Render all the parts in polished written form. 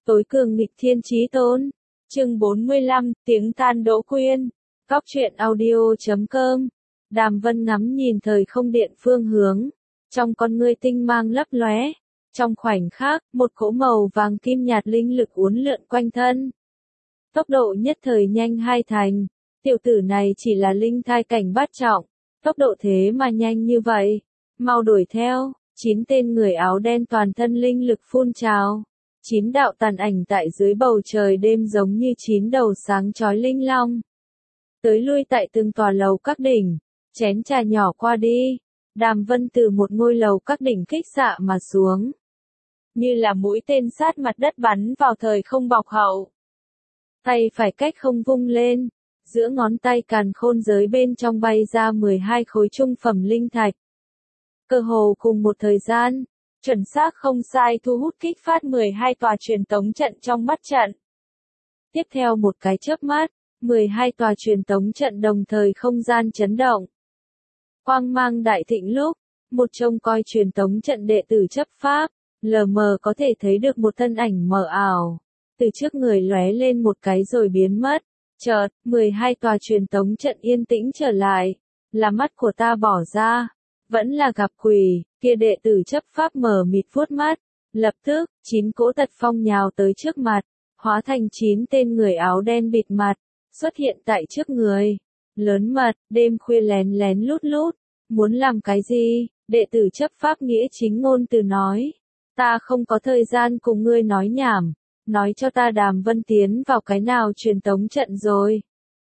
Tối cường nghịch thiên chí tôn. Chương 45, tiếng than Đỗ Quyên. Góc truyện audio.com. Đàm Vân ngắm nhìn thời không điện phương hướng. Trong con ngươi tinh mang lấp lóe. Trong khoảnh khắc, một cỗ màu vàng kim nhạt linh lực uốn lượn quanh thân. Tốc độ nhất thời nhanh hai thành. Tiểu tử này chỉ là linh thai cảnh bát trọng. Tốc độ thế mà nhanh như vậy. Mau đuổi theo. 9 tên người áo đen toàn thân linh lực phun trào. 9 đạo tàn ảnh tại dưới bầu trời đêm giống như 9 đầu sáng chói linh long. Tới lui tại từng tòa lầu các đỉnh, chén trà nhỏ qua đi, Đàm Vân từ một ngôi lầu các đỉnh kích xạ mà xuống. Như là mũi tên sát mặt đất bắn vào thời không bọc hậu. Tay phải cách không vung lên, giữa ngón tay càn khôn giới bên trong bay ra 12 khối trung phẩm linh thạch. Cơ hồ cùng một thời gian, chuẩn xác không sai thu hút kích phát 12 tòa truyền tống trận trong mắt trận. Tiếp theo một cái chớp mắt, 12 tòa truyền tống trận đồng thời không gian chấn động. Quang mang đại thịnh lúc, một trông coi truyền tống trận đệ tử chấp pháp, lờ mờ có thể thấy được một thân ảnh mờ ảo. Từ trước người lóe lên một cái rồi biến mất. Chợt, 12 tòa truyền tống trận yên tĩnh trở lại. Là mắt của ta bỏ ra. Vẫn là gặp quỷ, kia đệ tử chấp pháp mở mịt vuốt mắt. Lập tức, 9 cỗ tật phong nhào tới trước mặt, hóa thành 9 tên người áo đen bịt mặt, xuất hiện tại trước người. Lớn mật, đêm khuya lén lén lút lút, muốn làm cái gì? Đệ tử chấp pháp nghĩa chính ngôn từ nói. Ta không có thời gian cùng ngươi nói nhảm, nói cho ta Đàm Vân tiến vào cái nào truyền tống trận rồi.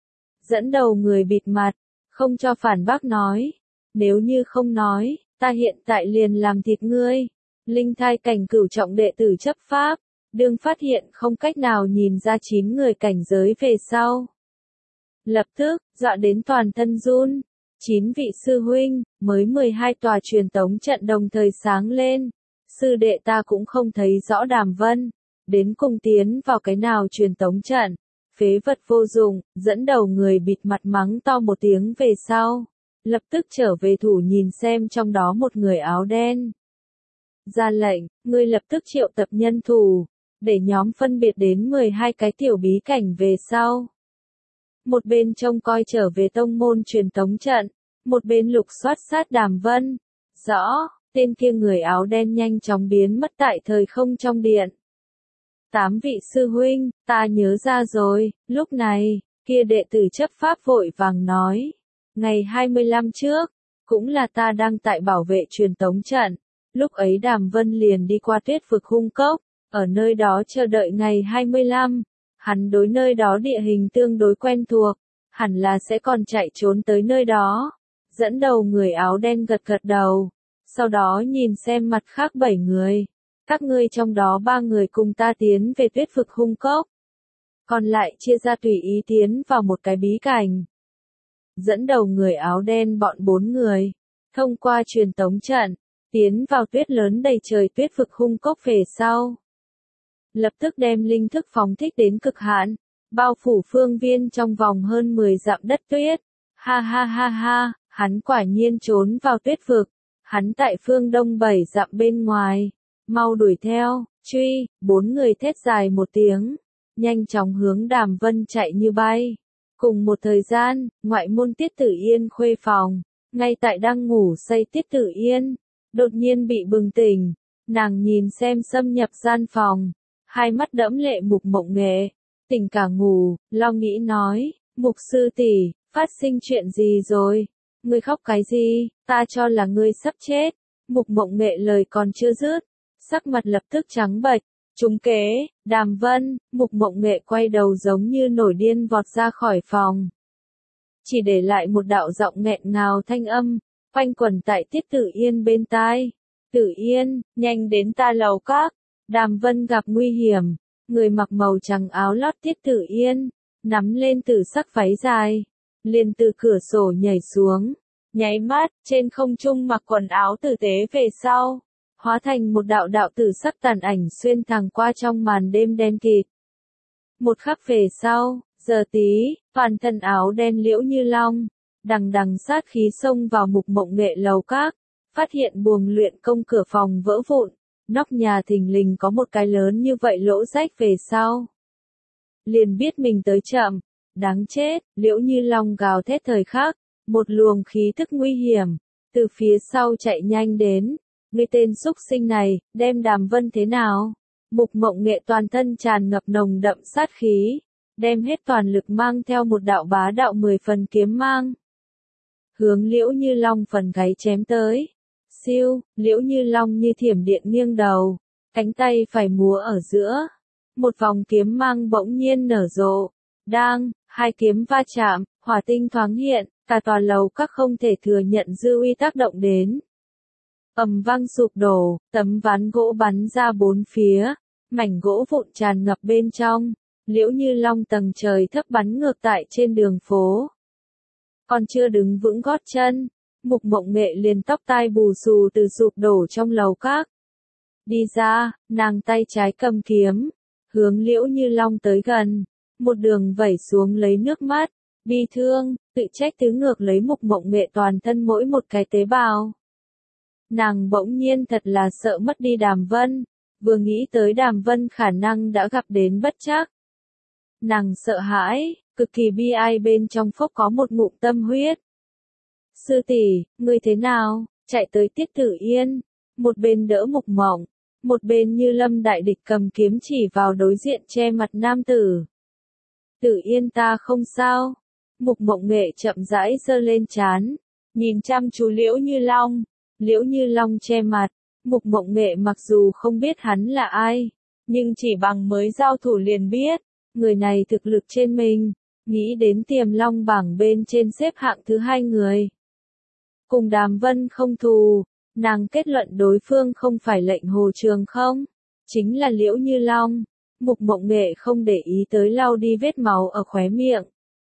Dẫn đầu người bịt mặt, không cho phản bác nói. Nếu như không nói, ta hiện tại liền làm thịt ngươi. Linh thai cảnh cửu trọng đệ tử chấp pháp, đương phát hiện không cách nào nhìn ra 9 người cảnh giới về sau. Lập tức, dọa đến toàn thân run. 9 vị sư huynh, mới 12 tòa truyền tống trận đồng thời sáng lên. Sư đệ ta cũng không thấy rõ Đàm Vân. Đến cùng tiến vào cái nào truyền tống trận. Phế vật vô dụng, dẫn đầu người bịt mặt mắng to một tiếng về sau. Lập tức trở về thủ nhìn xem trong đó một người áo đen. Ra lệnh, ngươi lập tức triệu tập nhân thủ, để nhóm phân biệt đến 12 cái tiểu bí cảnh về sau. Một bên trông coi trở về tông môn truyền tống trận, một bên lục soát sát Đàm Vân. Rõ, tên kia người áo đen nhanh chóng biến mất tại thời không trong điện. 8 vị sư huynh, ta nhớ ra rồi, lúc này, kia đệ tử chấp pháp vội vàng nói. Ngày 25 trước, cũng là ta đang tại bảo vệ truyền tống trận, lúc ấy Đàm Vân liền đi qua Tuyết vực hung cốc, ở nơi đó chờ đợi ngày 25, hắn đối nơi đó địa hình tương đối quen thuộc, hẳn là sẽ còn chạy trốn tới nơi đó. Dẫn đầu người áo đen gật gật đầu, sau đó nhìn xem mặt khác 7 người, các ngươi trong đó 3 người cùng ta tiến về Tuyết vực hung cốc, còn lại chia ra tùy ý tiến vào một cái bí cảnh. Dẫn đầu người áo đen bọn 4 người, thông qua truyền tống trận, tiến vào tuyết lớn đầy trời Tuyết vực hung cốc về sau. Lập tức đem linh thức phóng thích đến cực hạn, bao phủ phương viên trong vòng hơn 10 dặm đất tuyết. Ha ha ha ha, hắn quả nhiên trốn vào tuyết vực, hắn tại phương đông 7 dặm bên ngoài, mau đuổi theo, truy, 4 người thét dài một tiếng, nhanh chóng hướng Đàm Vân chạy như bay. Cùng một thời gian, ngoại môn Tiết Tử Yên khuê phòng, ngay tại đang ngủ say Tiết Tử Yên, đột nhiên bị bừng tỉnh, nàng nhìn xem xâm nhập gian phòng, hai mắt đẫm lệ Mục Mộng Nghệ, tỉnh cả ngủ, lo nghĩ nói, Mục sư tỷ, phát sinh chuyện gì rồi? Ngươi khóc cái gì? Ta cho là ngươi sắp chết. Mục Mộng Nghệ lời còn chưa dứt, sắc mặt lập tức trắng bệch. Trúng kế, Đàm Vân, Mục Mộng Nghệ quay đầu giống như nổi điên vọt ra khỏi phòng. Chỉ để lại một đạo giọng nghẹn ngào thanh âm, quanh quẩn tại Tiết Tử Yên bên tai. Tử Yên, nhanh đến ta lầu các. Đàm Vân gặp nguy hiểm, người mặc màu trắng áo lót Tiết Tử Yên, nắm lên tử sắc váy dài, liền từ cửa sổ nhảy xuống. Nháy mắt, trên không trung mặc quần áo tử tế về sau. Hóa thành một đạo đạo tử sắc tàn ảnh xuyên thẳng qua trong màn đêm đen kịt. Một khắc về sau, giờ tí, toàn thân áo đen liễu như long, đằng đằng sát khí xông vào Mục Mộng Nghệ lầu các, phát hiện buồng luyện công cửa phòng vỡ vụn, nóc nhà thình lình có một cái lớn như vậy lỗ rách về sau. Liền biết mình tới chậm, đáng chết, Liễu Như Long gào thét thời khắc, một luồng khí tức nguy hiểm, từ phía sau chạy nhanh đến, ngươi tên xúc sinh này, đem Đàm Vân thế nào? Mục Mộng Nghệ toàn thân tràn ngập nồng đậm sát khí, đem hết toàn lực mang theo một đạo bá đạo 10 phần kiếm mang. Hướng Liễu Như Long phần gáy chém tới. Siêu, Liễu Như Long như thiểm điện nghiêng đầu, cánh tay phải múa ở giữa. Một vòng kiếm mang bỗng nhiên nở rộ. Đang, hai kiếm va chạm, hỏa tinh thoáng hiện, cả tòa lầu các không thể thừa nhận dư uy tác động đến. Ầm vang sụp đổ, tấm ván gỗ bắn ra bốn phía, mảnh gỗ vụn tràn ngập bên trong. Liễu Như Long tầng trời thấp bắn ngược tại trên đường phố. Còn chưa đứng vững gót chân, Mục Mộng Nghệ liền tóc tai bù xù từ sụp đổ trong lầu các. Đi ra, nàng tay trái cầm kiếm, hướng Liễu Như Long tới gần, một đường vẩy xuống lấy nước mắt, bi thương, tự trách tứ ngược lấy Mục Mộng Nghệ toàn thân mỗi một cái tế bào. Nàng bỗng nhiên thật là sợ mất đi Đàm Vân, vừa nghĩ tới Đàm Vân khả năng đã gặp đến bất trắc. Nàng sợ hãi, cực kỳ bi ai bên trong phốc có một ngụm tâm huyết. Sư tỷ, ngươi thế nào? Chạy tới Tiết Tử Yên, một bên đỡ Mục Mộng, một bên như lâm đại địch cầm kiếm chỉ vào đối diện che mặt nam tử. Tử Yên ta không sao. Mục Mộng Nghệ chậm rãi giơ lên trán, nhìn chăm chú Liễu Như Long. Liễu Như Long che mặt, Mục Mộng Nghệ mặc dù không biết hắn là ai, nhưng chỉ bằng mới giao thủ liền biết, người này thực lực trên mình, nghĩ đến Tiềm Long bảng bên trên xếp hạng thứ 2 người. Cùng Đàm Vân không thù, nàng kết luận đối phương không phải lệnh Hồ Trường không, chính là Liễu Như Long. Mục Mộng Nghệ không để ý tới lau đi vết máu ở khóe miệng.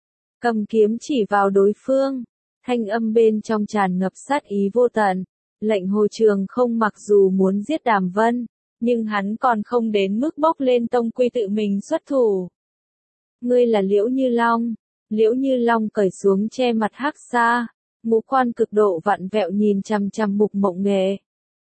Cầm kiếm chỉ vào đối phương, thanh âm bên trong tràn ngập sát ý vô tận. Lệnh Hồ Trường không mặc dù muốn giết Đàm Vân, nhưng hắn còn không đến mức bốc lên tông quy tự mình xuất thủ. Ngươi là Liễu Như Long. Liễu Như Long cởi xuống che mặt hắc xa, ngũ quan cực độ vặn vẹo nhìn chằm chằm Mục Mộng Nghệ.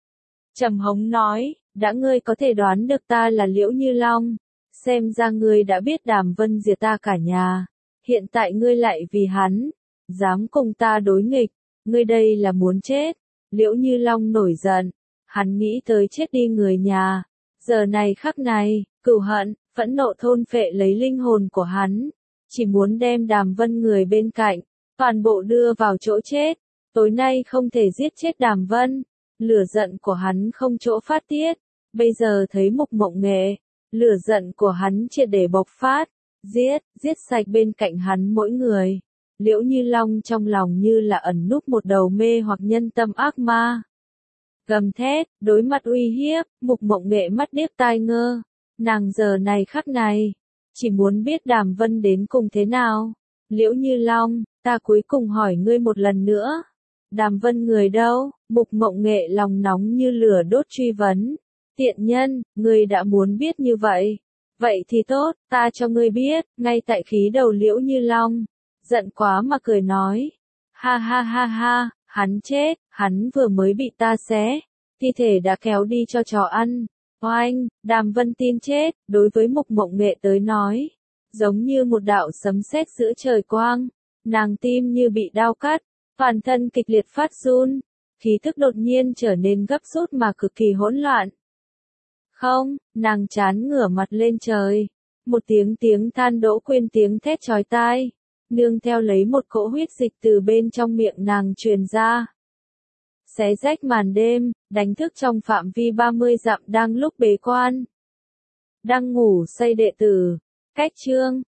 Trầm hống nói, đã ngươi có thể đoán được ta là Liễu Như Long, xem ra ngươi đã biết Đàm Vân diệt ta cả nhà, hiện tại ngươi lại vì hắn, dám cùng ta đối nghịch, ngươi đây là muốn chết. Liễu Như Long nổi giận, hắn nghĩ tới chết đi người nhà, giờ này khắc này, cừu hận, phẫn nộ thôn phệ lấy linh hồn của hắn, chỉ muốn đem Đàm Vân người bên cạnh, toàn bộ đưa vào chỗ chết, tối nay không thể giết chết Đàm Vân, lửa giận của hắn không chỗ phát tiết, bây giờ thấy Mục Mộng Nghệ, lửa giận của hắn triệt để bộc phát, giết sạch bên cạnh hắn mỗi người. Liễu Như Long trong lòng như là ẩn núp một đầu mê hoặc nhân tâm ác ma. Gầm thét, đối mặt uy hiếp, Mục Mộng Nghệ mắt điếc tai ngơ. Nàng giờ này khắc này, chỉ muốn biết Đàm Vân đến cùng thế nào. Liễu Như Long, ta cuối cùng hỏi ngươi một lần nữa. Đàm Vân người đâu? Mục Mộng Nghệ lòng nóng như lửa đốt truy vấn. Tiện nhân, ngươi đã muốn biết như vậy. Vậy thì tốt, ta cho ngươi biết, ngay tại khí đầu Liễu Như Long. Giận quá mà cười nói. Ha ha ha ha, hắn chết, hắn vừa mới bị ta xé. Thi thể đã kéo đi cho chó ăn. Oanh, Đàm Vân tin chết, đối với Mục Mộng Nghệ tới nói. Giống như một đạo sấm sét giữa trời quang. Nàng tim như bị đao cắt, toàn thân kịch liệt phát run. Khí tức đột nhiên trở nên gấp rút mà cực kỳ hỗn loạn. Không, nàng chán ngửa mặt lên trời. Một tiếng than đỗ quên tiếng thét chói tai. Nương theo lấy một cỗ huyết dịch từ bên trong miệng nàng truyền ra. Xé rách màn đêm, đánh thức trong phạm vi 30 dặm đang lúc bế quan. Đang ngủ say đệ tử. Cách chương